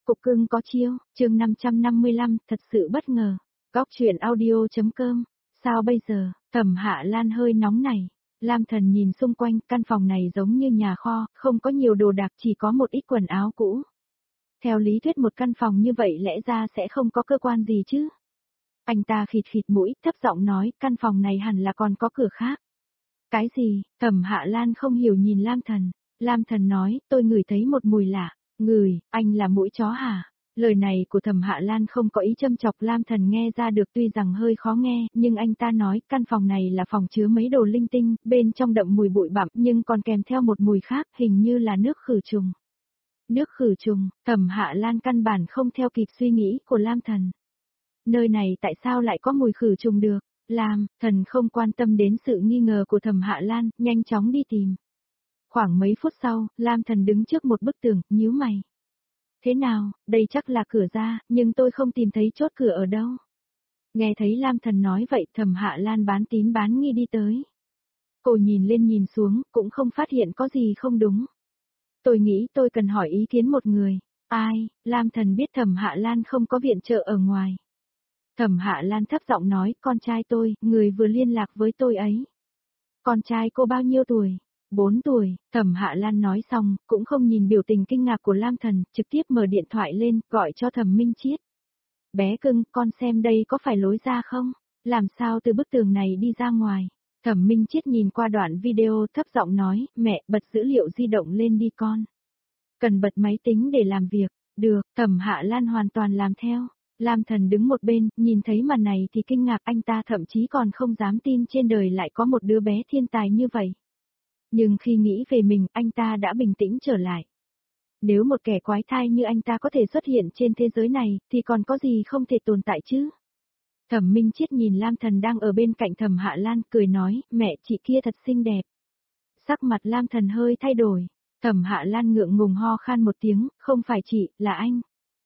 Cục cưng có chiêu, chương 555, thật sự bất ngờ. Góc truyện audio.com, sao bây giờ, Thẩm Hạ Lan hơi nóng này. Lam Thần nhìn xung quanh, căn phòng này giống như nhà kho, không có nhiều đồ đạc, chỉ có một ít quần áo cũ. Theo lý thuyết một căn phòng như vậy lẽ ra sẽ không có cơ quan gì chứ. Anh ta khịt khịt mũi, thấp giọng nói, căn phòng này hẳn là còn có cửa khác. Cái gì? Thẩm Hạ Lan không hiểu nhìn Lam Thần. Lam Thần nói, tôi ngửi thấy một mùi lạ. Ngửi, anh là mũi chó hả? Lời này của Thẩm Hạ Lan không có ý châm chọc, Lam Thần nghe ra được, tuy rằng hơi khó nghe, nhưng anh ta nói, căn phòng này là phòng chứa mấy đồ linh tinh, bên trong đậm mùi bụi bặm, nhưng còn kèm theo một mùi khác, hình như là nước khử trùng. Nước khử trùng, Thẩm Hạ Lan căn bản không theo kịp suy nghĩ của Lam Thần. Nơi này tại sao lại có mùi khử trùng được? Lam Thần không quan tâm đến sự nghi ngờ của Thẩm Hạ Lan, nhanh chóng đi tìm. Khoảng mấy phút sau, Lam Thần đứng trước một bức tường, nhíu mày. Thế nào, đây chắc là cửa ra, nhưng tôi không tìm thấy chốt cửa ở đâu. Nghe thấy Lam Thần nói vậy, Thẩm Hạ Lan bán tín bán nghi đi tới. Cô nhìn lên nhìn xuống, cũng không phát hiện có gì không đúng. Tôi nghĩ tôi cần hỏi ý kiến một người. Ai? Lam Thần biết Thẩm Hạ Lan không có viện trợ ở ngoài. Thẩm Hạ Lan thấp giọng nói, con trai tôi, người vừa liên lạc với tôi ấy. Con trai cô bao nhiêu tuổi? 4 tuổi, Thẩm Hạ Lan nói xong, cũng không nhìn biểu tình kinh ngạc của Lam Thần, trực tiếp mở điện thoại lên, gọi cho Thẩm Minh Chiết. Bé cưng, con xem đây có phải lối ra không? Làm sao từ bức tường này đi ra ngoài? Thẩm Minh Chiết nhìn qua đoạn video, thấp giọng nói, mẹ, bật dữ liệu di động lên đi con. Cần bật máy tính để làm việc. Được, Thẩm Hạ Lan hoàn toàn làm theo. Lam Thần đứng một bên, nhìn thấy màn này thì kinh ngạc, anh ta thậm chí còn không dám tin trên đời lại có một đứa bé thiên tài như vậy. Nhưng khi nghĩ về mình, anh ta đã bình tĩnh trở lại. Nếu một kẻ quái thai như anh ta có thể xuất hiện trên thế giới này, thì còn có gì không thể tồn tại chứ? Thẩm Minh Chiết nhìn Lam Thần đang ở bên cạnh Thẩm Hạ Lan, cười nói, mẹ, chị kia thật xinh đẹp. Sắc mặt Lam Thần hơi thay đổi. Thẩm Hạ Lan ngượng ngùng ho khan một tiếng, không phải chị, là anh.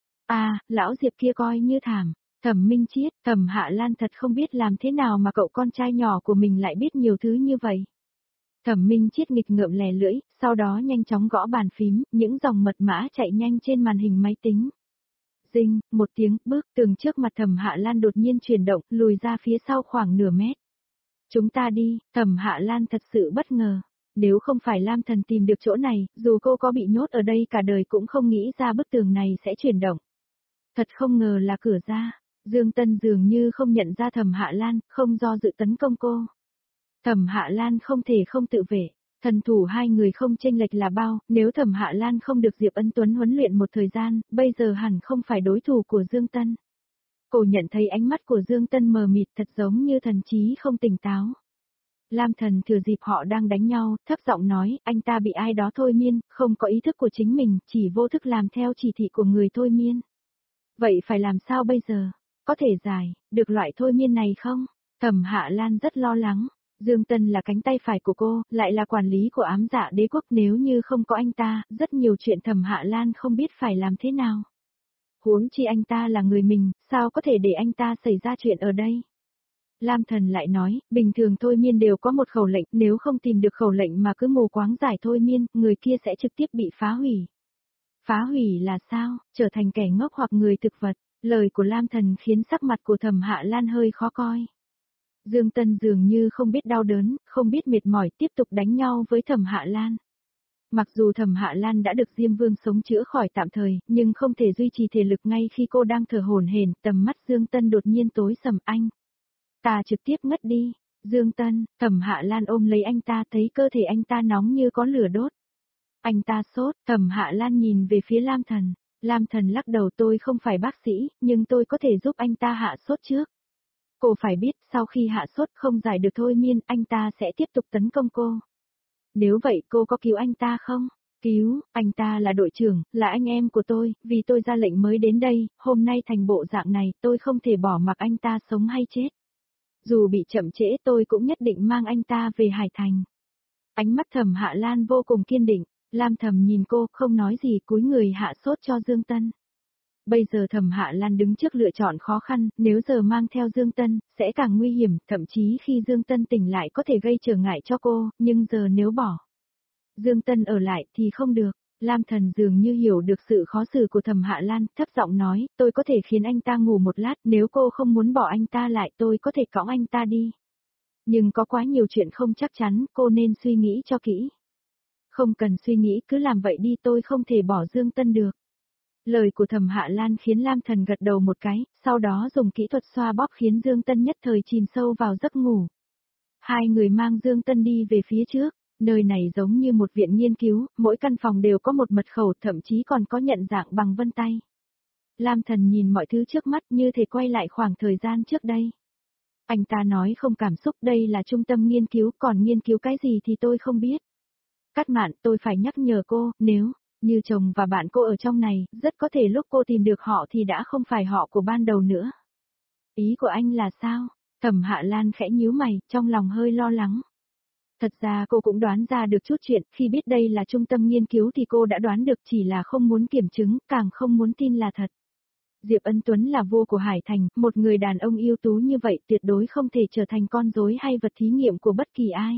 À, lão Diệp kia coi như thảm. Thẩm Minh Chiết, Thẩm Hạ Lan thật không biết làm thế nào mà cậu con trai nhỏ của mình lại biết nhiều thứ như vậy. Thẩm Minh Chiết nghịch ngợm lè lưỡi, sau đó nhanh chóng gõ bàn phím, những dòng mật mã chạy nhanh trên màn hình máy tính. Dinh, một tiếng, bức tường trước mặt Thẩm Hạ Lan đột nhiên chuyển động, lùi ra phía sau khoảng nửa mét. Chúng ta đi, Thẩm Hạ Lan thật sự bất ngờ. Nếu không phải Lam Thần tìm được chỗ này, dù cô có bị nhốt ở đây cả đời cũng không nghĩ ra bức tường này sẽ chuyển động. Thật không ngờ là cửa ra. Dương Tân dường như không nhận ra Thẩm Hạ Lan, không do dự tấn công cô. Thẩm Hạ Lan không thể không tự vệ, thần thủ hai người không chênh lệch là bao, nếu Thẩm Hạ Lan không được Diệp Ân Tuấn huấn luyện một thời gian, bây giờ hẳn không phải đối thủ của Dương Tân. Cô nhận thấy ánh mắt của Dương Tân mờ mịt, thật giống như thần trí không tỉnh táo. Lam Thần thừa dịp họ đang đánh nhau, thấp giọng nói, anh ta bị ai đó thôi miên, không có ý thức của chính mình, chỉ vô thức làm theo chỉ thị của người thôi miên. Vậy phải làm sao bây giờ? Có thể giải được loại thôi miên này không? Thẩm Hạ Lan rất lo lắng. Dương Tân là cánh tay phải của cô, lại là quản lý của ám dạ đế quốc, nếu như không có anh ta, rất nhiều chuyện Thẩm Hạ Lan không biết phải làm thế nào. Huống chi anh ta là người mình, sao có thể để anh ta xảy ra chuyện ở đây? Lam Thần lại nói, bình thường thôi miên đều có một khẩu lệnh, nếu không tìm được khẩu lệnh mà cứ mù quáng giải thôi miên, người kia sẽ trực tiếp bị phá hủy. Phá hủy là sao? Trở thành kẻ ngốc hoặc người thực vật. Lời của Lam Thần khiến sắc mặt của Thẩm Hạ Lan hơi khó coi. Dương Tân dường như không biết đau đớn, không biết mệt mỏi, tiếp tục đánh nhau với Thẩm Hạ Lan. Mặc dù Thẩm Hạ Lan đã được Diêm Vương sống chữa khỏi tạm thời, nhưng không thể duy trì thể lực ngay khi cô đang thở hổn hển, tầm mắt Dương Tân đột nhiên tối sầm, anh. Ta trực tiếp ngất đi. Dương Tân, Thẩm Hạ Lan ôm lấy anh ta, thấy cơ thể anh ta nóng như có lửa đốt. Anh ta sốt, Thẩm Hạ Lan nhìn về phía Lam Thần. Lam Thần lắc đầu, tôi không phải bác sĩ, nhưng tôi có thể giúp anh ta hạ sốt trước. Cô phải biết, sau khi hạ sốt không giải được thôi miên, anh ta sẽ tiếp tục tấn công cô. Nếu vậy cô có cứu anh ta không? Cứu, anh ta là đội trưởng, là anh em của tôi, vì tôi ra lệnh mới đến đây, hôm nay thành bộ dạng này, tôi không thể bỏ mặc anh ta sống hay chết. Dù bị chậm trễ tôi cũng nhất định mang anh ta về Hải Thành. Ánh mắt Thẩm Hạ Lan vô cùng kiên định, Lam Thẩm nhìn cô, không nói gì, cúi người hạ sốt cho Dương Tân. Bây giờ Thẩm Hạ Lan đứng trước lựa chọn khó khăn, nếu giờ mang theo Dương Tân, sẽ càng nguy hiểm, thậm chí khi Dương Tân tỉnh lại có thể gây trở ngại cho cô, nhưng giờ nếu bỏ Dương Tân ở lại thì không được. Lam Thần dường như hiểu được sự khó xử của Thẩm Hạ Lan, thấp giọng nói, tôi có thể khiến anh ta ngủ một lát, nếu cô không muốn bỏ anh ta lại tôi có thể cõng anh ta đi. Nhưng có quá nhiều chuyện không chắc chắn, cô nên suy nghĩ cho kỹ. Không cần suy nghĩ, cứ làm vậy đi, tôi không thể bỏ Dương Tân được. Lời của Thẩm Hạ Lan khiến Lam Thần gật đầu một cái, sau đó dùng kỹ thuật xoa bóp khiến Dương Tân nhất thời chìm sâu vào giấc ngủ. Hai người mang Dương Tân đi về phía trước, nơi này giống như một viện nghiên cứu, mỗi căn phòng đều có một mật khẩu, thậm chí còn có nhận dạng bằng vân tay. Lam Thần nhìn mọi thứ trước mắt như thể quay lại khoảng thời gian trước đây. Anh ta nói không cảm xúc, đây là trung tâm nghiên cứu, còn nghiên cứu cái gì thì tôi không biết. Cát Mạn, tôi phải nhắc nhở cô, nếu như chồng và bạn cô ở trong này, rất có thể lúc cô tìm được họ thì đã không phải họ của ban đầu nữa. Ý của anh là sao? Thẩm Hạ Lan khẽ nhíu mày, trong lòng hơi lo lắng. Thật ra cô cũng đoán ra được chút chuyện, khi biết đây là trung tâm nghiên cứu thì cô đã đoán được, chỉ là không muốn kiểm chứng, càng không muốn tin là thật. Diệp Ân Tuấn là vua của Hải Thành, một người đàn ông ưu tú như vậy tuyệt đối không thể trở thành con rối hay vật thí nghiệm của bất kỳ ai.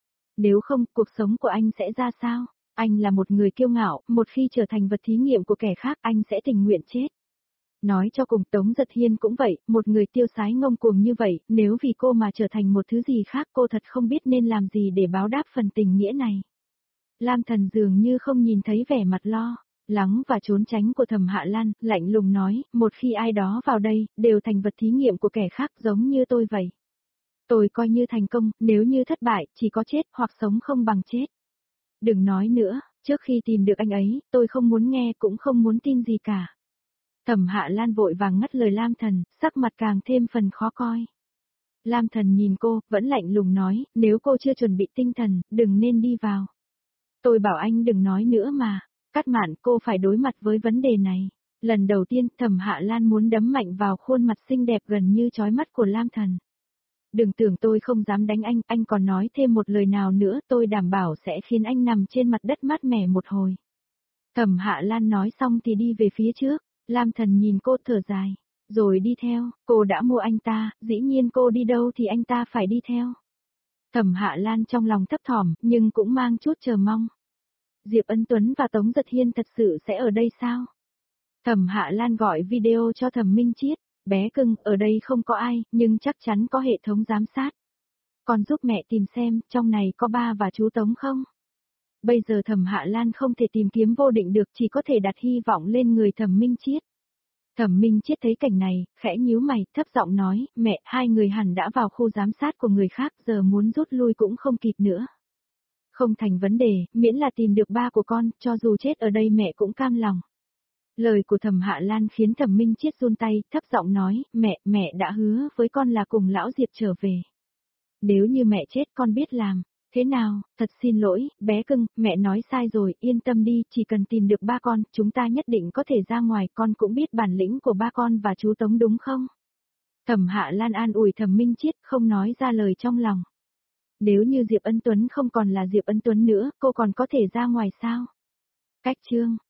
Nếu không, cuộc sống của anh sẽ ra sao? Anh là một người kiêu ngạo, một khi trở thành vật thí nghiệm của kẻ khác anh sẽ tình nguyện chết. Nói cho cùng Tống Giật Hiên cũng vậy, một người tiêu sái ngông cuồng như vậy, nếu vì cô mà trở thành một thứ gì khác cô thật không biết nên làm gì để báo đáp phần tình nghĩa này. Lam Thần dường như không nhìn thấy vẻ mặt lo lắng và trốn tránh của Thẩm Hạ Lan, lạnh lùng nói, một khi ai đó vào đây, đều thành vật thí nghiệm của kẻ khác giống như tôi vậy. Tôi coi như thành công, nếu như thất bại, chỉ có chết hoặc sống không bằng chết. Đừng nói nữa, trước khi tìm được anh ấy, tôi không muốn nghe cũng không muốn tin gì cả. Thẩm Hạ Lan vội vàng ngắt lời Lam Thần, sắc mặt càng thêm phần khó coi. Lam Thần nhìn cô, vẫn lạnh lùng nói, nếu cô chưa chuẩn bị tinh thần, đừng nên đi vào. Tôi bảo anh đừng nói nữa mà. Cát Mạn, cô phải đối mặt với vấn đề này. Lần đầu tiên, Thẩm Hạ Lan muốn đấm mạnh vào khuôn mặt xinh đẹp gần như chói mắt của Lam Thần. Đừng tưởng tôi không dám đánh anh còn nói thêm một lời nào nữa, tôi đảm bảo sẽ khiến anh nằm trên mặt đất mát mẻ một hồi. Thẩm Hạ Lan nói xong thì đi về phía trước, Lam Thần nhìn cô thở dài, rồi đi theo, cô đã mua anh ta, dĩ nhiên cô đi đâu thì anh ta phải đi theo. Thẩm Hạ Lan trong lòng thấp thỏm, nhưng cũng mang chút chờ mong. Diệp Ân Tuấn và Tống Giật Hiên thật sự sẽ ở đây sao? Thẩm Hạ Lan gọi video cho Thẩm Minh Chiết, bé cưng, ở đây không có ai, nhưng chắc chắn có hệ thống giám sát. Con giúp mẹ tìm xem, trong này có ba và chú Tống không? Bây giờ Thẩm Hạ Lan không thể tìm kiếm Vô Định được, chỉ có thể đặt hy vọng lên người Thẩm Minh Chiết. Thẩm Minh Chiết thấy cảnh này, khẽ nhíu mày, thấp giọng nói, mẹ, hai người hẳn đã vào khu giám sát của người khác, giờ muốn rút lui cũng không kịp nữa. Không thành vấn đề, miễn là tìm được ba của con, cho dù chết ở đây mẹ cũng cam lòng. Lời của Thẩm Hạ Lan khiến Thẩm Minh Chiết run tay, thấp giọng nói, mẹ đã hứa với con là cùng lão Diệp trở về. Nếu như mẹ chết con biết làm. Thế nào, thật xin lỗi, bé cưng, mẹ nói sai rồi, yên tâm đi, chỉ cần tìm được ba con, chúng ta nhất định có thể ra ngoài, con cũng biết bản lĩnh của ba con và chú Tống đúng không? Thẩm Hạ Lan an ủi Thẩm Minh Chiết, không nói ra lời trong lòng. Nếu như Diệp Ân Tuấn không còn là Diệp Ân Tuấn nữa, cô còn có thể ra ngoài sao? Cách chương